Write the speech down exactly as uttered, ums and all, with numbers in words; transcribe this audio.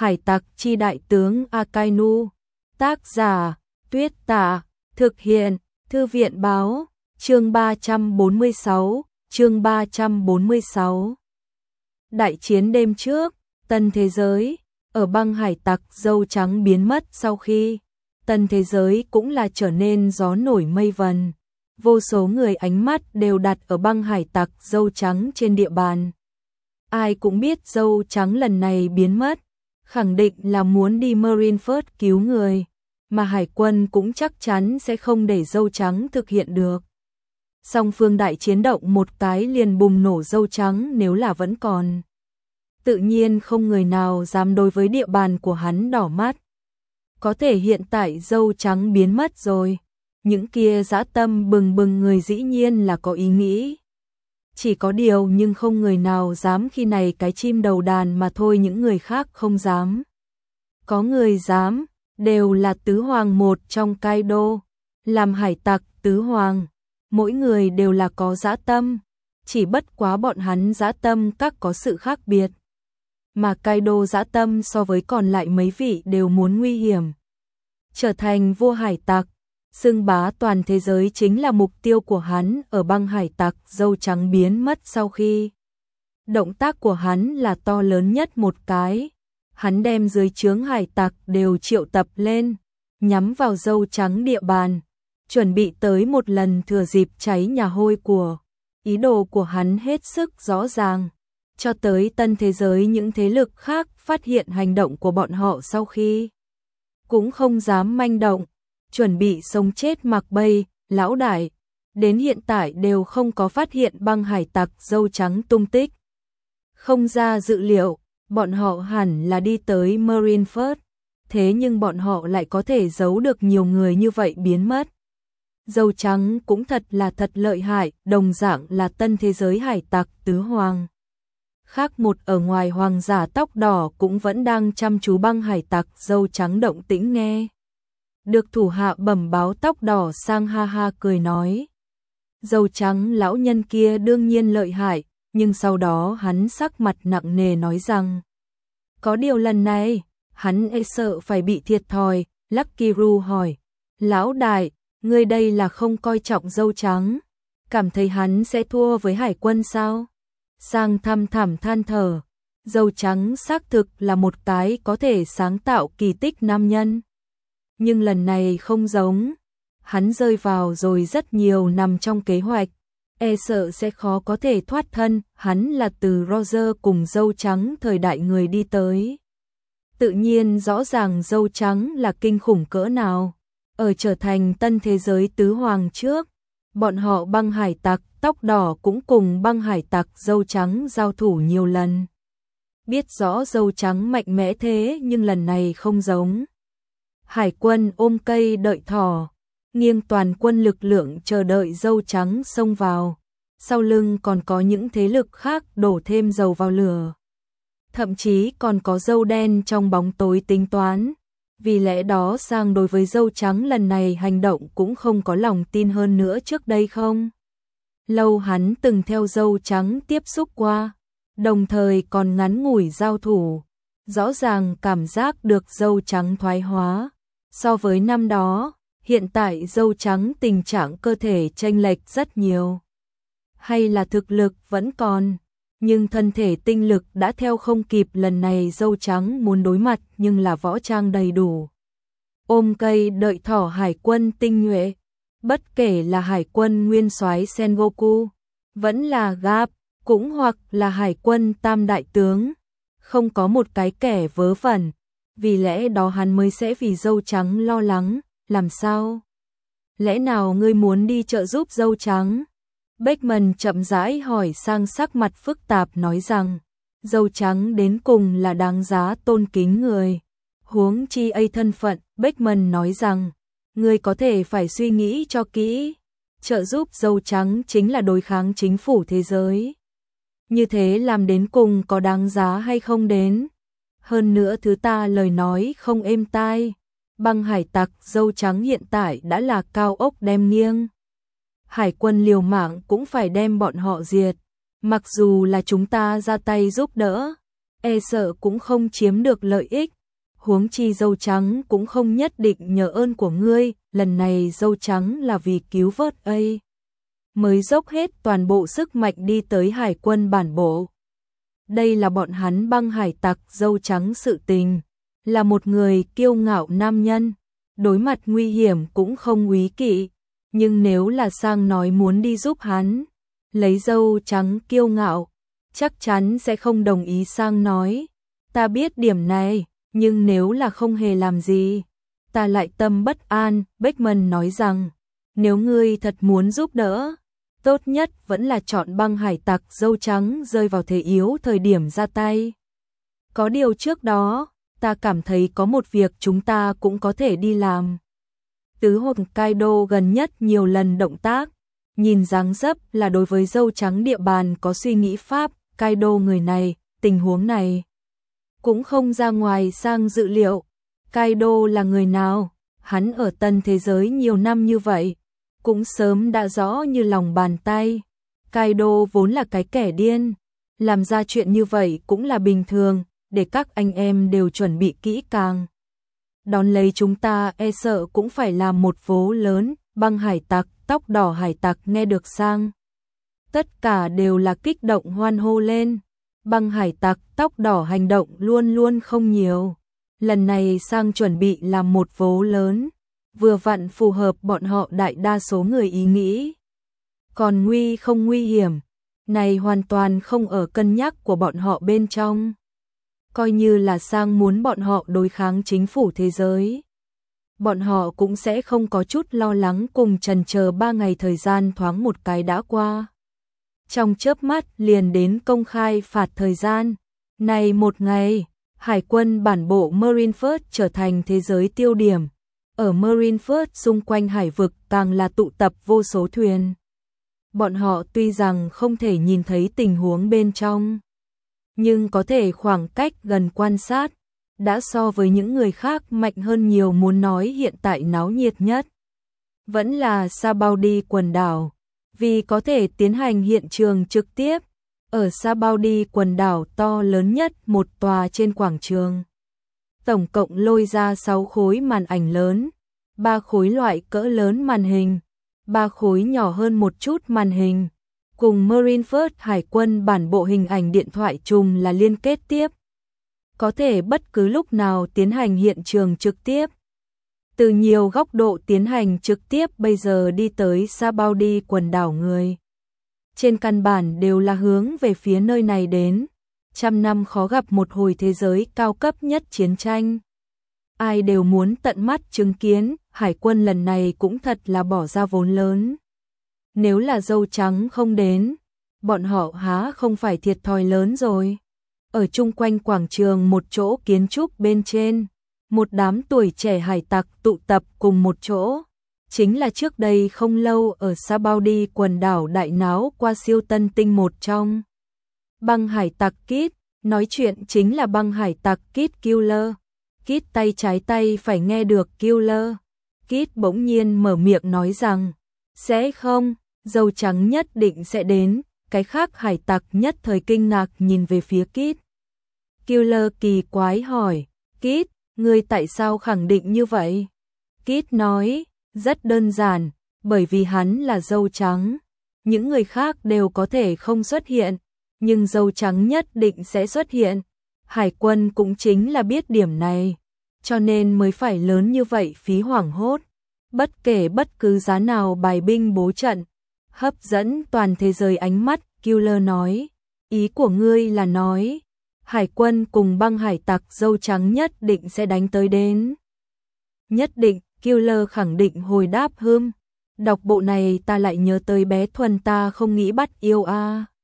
Hải tặc chi đại tướng Akainu. Tác giả Tuyết Tả. Thực hiện Thư viện báo. Chương ba trăm bốn mươi sáu. Chương ba trăm bốn mươi sáu. Đại chiến đêm trước, tân thế giới. Ở băng hải tặc dâu trắng biến mất sau khi tân thế giới cũng là trở nên gió nổi mây vần. Vô số người ánh mắt đều đặt ở băng hải tặc dâu trắng trên địa bàn. Ai cũng biết dâu trắng lần này biến mất, khẳng định là muốn đi Marineford cứu người, mà hải quân cũng chắc chắn sẽ không để dâu trắng thực hiện được. Song phương đại chiến động một cái liền bùng nổ dâu trắng nếu là vẫn còn. Tự nhiên không người nào dám đối với địa bàn của hắn đỏ mắt. Có thể hiện tại dâu trắng biến mất rồi, những kia dã tâm bừng bừng người dĩ nhiên là có ý nghĩ. Chỉ có điều nhưng không người nào dám khi này cái chim đầu đàn mà thôi, những người khác không dám. Có người dám, đều là tứ hoàng một trong Kaido, làm hải tặc tứ hoàng, mỗi người đều là có dã tâm, chỉ bất quá bọn hắn dã tâm các có sự khác biệt. Mà Kaido dã tâm so với còn lại mấy vị đều muốn nguy hiểm. Trở thành vua hải tặc, xưng bá toàn thế giới chính là mục tiêu của hắn ở băng hải tặc dâu trắng biến mất sau khi. Động tác của hắn là to lớn nhất một cái. Hắn đem dưới trướng hải tặc đều triệu tập lên, nhắm vào dâu trắng địa bàn, chuẩn bị tới một lần thừa dịp cháy nhà hôi của. Ý đồ của hắn hết sức rõ ràng. Cho tới tân thế giới những thế lực khác phát hiện hành động của bọn họ sau khi cũng không dám manh động, chuẩn bị sống chết mặc bay, lão đại. Đến hiện tại đều không có phát hiện băng hải tặc dâu trắng tung tích. Không ra dự liệu, bọn họ hẳn là đi tới Marineford, thế nhưng bọn họ lại có thể giấu được nhiều người như vậy biến mất. Dâu trắng cũng thật là thật lợi hại, đồng dạng là tân thế giới hải tặc tứ hoàng. Khác một ở ngoài hoàng giả tóc đỏ cũng vẫn đang chăm chú băng hải tặc dâu trắng động tĩnh nghe. Được thủ hạ bẩm báo tóc đỏ sang ha ha cười nói. Dâu trắng lão nhân kia đương nhiên lợi hại, nhưng sau đó hắn sắc mặt nặng nề nói rằng. Có điều lần này, hắn e sợ phải bị thiệt thòi. Lucky Ru hỏi. Lão đại, ngươi đây là không coi trọng dâu trắng, cảm thấy hắn sẽ thua với hải quân sao? Sang thăm thẳm than thở, dâu trắng xác thực là một cái có thể sáng tạo kỳ tích nam nhân. Nhưng lần này không giống, hắn rơi vào rồi rất nhiều nằm trong kế hoạch, e sợ sẽ khó có thể thoát thân, hắn là từ Roger cùng dâu trắng thời đại người đi tới. Tự nhiên rõ ràng dâu trắng là kinh khủng cỡ nào, ở trở thành tân thế giới tứ hoàng trước. Bọn họ băng hải tặc tóc đỏ cũng cùng băng hải tặc dâu trắng giao thủ nhiều lần. Biết rõ dâu trắng mạnh mẽ thế nhưng lần này không giống. Hải quân ôm cây đợi thỏ, nghiêng toàn quân lực lượng chờ đợi dâu trắng xông vào. Sau lưng còn có những thế lực khác đổ thêm dầu vào lửa. Thậm chí còn có dâu đen trong bóng tối tính toán. Vì lẽ đó sang đối với dâu trắng lần này hành động cũng không có lòng tin hơn nữa trước đây không. Lâu hắn từng theo dâu trắng tiếp xúc qua, đồng thời còn ngắn ngủi giao thủ. Rõ ràng cảm giác được dâu trắng thoái hóa. So với năm đó, hiện tại dâu trắng tình trạng cơ thể chênh lệch rất nhiều. Hay là thực lực vẫn còn, nhưng thân thể tinh lực đã theo không kịp, lần này dâu trắng muốn đối mặt nhưng là võ trang đầy đủ. Ôm cây đợi thỏ hải quân tinh nhuệ, bất kể là hải quân nguyên soái Sengoku, vẫn là Garp, cũng hoặc là hải quân tam đại tướng, không có một cái kẻ vớ vẩn, vì lẽ đó hắn mới sẽ vì dâu trắng lo lắng. Làm sao? Lẽ nào ngươi muốn đi trợ giúp dâu trắng? Beckman chậm rãi hỏi, sang sắc mặt phức tạp nói rằng, dâu trắng đến cùng là đáng giá tôn kính người. Huống chi ấy thân phận, Beckman nói rằng, ngươi có thể phải suy nghĩ cho kỹ, trợ giúp dâu trắng chính là đối kháng chính phủ thế giới. Như thế làm đến cùng có đáng giá hay không đến? Hơn nữa thứ ta lời nói không êm tai, băng hải tặc dâu trắng hiện tại đã là cao ốc đem nghiêng. Hải quân liều mạng cũng phải đem bọn họ diệt, mặc dù là chúng ta ra tay giúp đỡ, e sợ cũng không chiếm được lợi ích. Huống chi dâu trắng cũng không nhất định nhờ ơn của ngươi, lần này dâu trắng là vì cứu vớt ấy. Mới dốc hết toàn bộ sức mạnh đi tới hải quân bản bộ. Đây là bọn hắn băng hải tặc dâu trắng sự tình, là một người kiêu ngạo nam nhân, đối mặt nguy hiểm cũng không úy kỵ, nhưng nếu là Sang nói muốn đi giúp hắn, lấy dâu trắng kiêu ngạo, chắc chắn sẽ không đồng ý. Sang nói, ta biết điểm này, nhưng nếu là không hề làm gì, ta lại tâm bất an. Beckman nói rằng, nếu ngươi thật muốn giúp đỡ, tốt nhất vẫn là chọn băng hải tặc dâu trắng rơi vào thế yếu thời điểm ra tay. Có điều trước đó, ta cảm thấy có một việc chúng ta cũng có thể đi làm. Tứ Hokkaido gần nhất nhiều lần động tác, nhìn dáng dấp là đối với dâu trắng địa bàn có suy nghĩ pháp. Kaido người này, tình huống này cũng không ra ngoài Sang dự liệu. Kaido là người nào? Hắn ở tân thế giới nhiều năm như vậy, cũng sớm đã rõ như lòng bàn tay. Kaido vốn là cái kẻ điên, làm ra chuyện như vậy cũng là bình thường, để các anh em đều chuẩn bị kỹ càng. Đón lấy chúng ta e sợ cũng phải làm một vố lớn. Băng hải tặc, tóc đỏ hải tặc nghe được Sang, tất cả đều là kích động hoan hô lên. Băng hải tặc, tóc đỏ hành động luôn luôn không nhiều. Lần này Sang chuẩn bị làm một vố lớn, vừa vặn phù hợp bọn họ đại đa số người ý nghĩ. Còn nguy không nguy hiểm, này hoàn toàn không ở cân nhắc của bọn họ bên trong. Coi như là Sang muốn bọn họ đối kháng chính phủ thế giới, bọn họ cũng sẽ không có chút lo lắng cùng chần chờ. Ba ngày thời gian thoáng một cái đã qua. Trong chớp mắt liền đến công khai phạt thời gian. Này một ngày, hải quân bản bộ Marineford trở thành thế giới tiêu điểm. Ở Marineford xung quanh hải vực càng là tụ tập vô số thuyền. Bọn họ tuy rằng không thể nhìn thấy tình huống bên trong, nhưng có thể khoảng cách gần quan sát, đã so với những người khác mạnh hơn nhiều. Muốn nói hiện tại náo nhiệt nhất vẫn là Sabaody quần đảo, vì có thể tiến hành hiện trường trực tiếp. Ở Sabaody quần đảo to lớn nhất một tòa trên quảng trường, tổng cộng lôi ra sáu khối màn ảnh lớn, ba khối loại cỡ lớn màn hình, ba khối nhỏ hơn một chút màn hình, cùng Marineford hải quân bản bộ hình ảnh điện thoại trùm là liên kết tiếp, có thể bất cứ lúc nào tiến hành hiện trường trực tiếp. Từ nhiều góc độ tiến hành trực tiếp. Bây giờ đi tới Sabaody quần đảo người, trên căn bản đều là hướng về phía nơi này đến. Trăm năm khó gặp một hồi thế giới cao cấp nhất chiến tranh, ai đều muốn tận mắt chứng kiến. Hải quân lần này cũng thật là bỏ ra vốn lớn. Nếu là dâu trắng không đến, bọn họ há không phải thiệt thòi lớn rồi. Ở chung quanh quảng trường một chỗ kiến trúc bên trên, một đám tuổi trẻ hải tặc tụ tập cùng một chỗ. Chính là trước đây không lâu ở Sabaody quần đảo đại náo qua siêu tân tinh một trong. Băng hải tặc Kid, nói chuyện chính là băng hải tặc Kid Killer. Kid tay trái tay phải nghe được Killer. Kid bỗng nhiên mở miệng nói rằng, sẽ không, dâu trắng nhất định sẽ đến. Cái khác hải tặc nhất thời kinh ngạc nhìn về phía Kid. Killer kỳ quái hỏi, Kid, ngươi tại sao khẳng định như vậy? Kid nói, rất đơn giản, bởi vì hắn là dâu trắng. Những người khác đều có thể không xuất hiện, nhưng dâu trắng nhất định sẽ xuất hiện. Hải quân cũng chính là biết điểm này, cho nên mới phải lớn như vậy phí hoảng hốt. Bất kể bất cứ giá nào bài binh bố trận, hấp dẫn toàn thế giới ánh mắt. Killer nói, ý của ngươi là nói, hải quân cùng băng hải tặc dâu trắng nhất định sẽ đánh tới đến. Nhất định, Killer khẳng định hồi đáp hưm. Đọc bộ này ta lại nhớ tới bé Thuần ta không nghĩ bắt yêu a. À.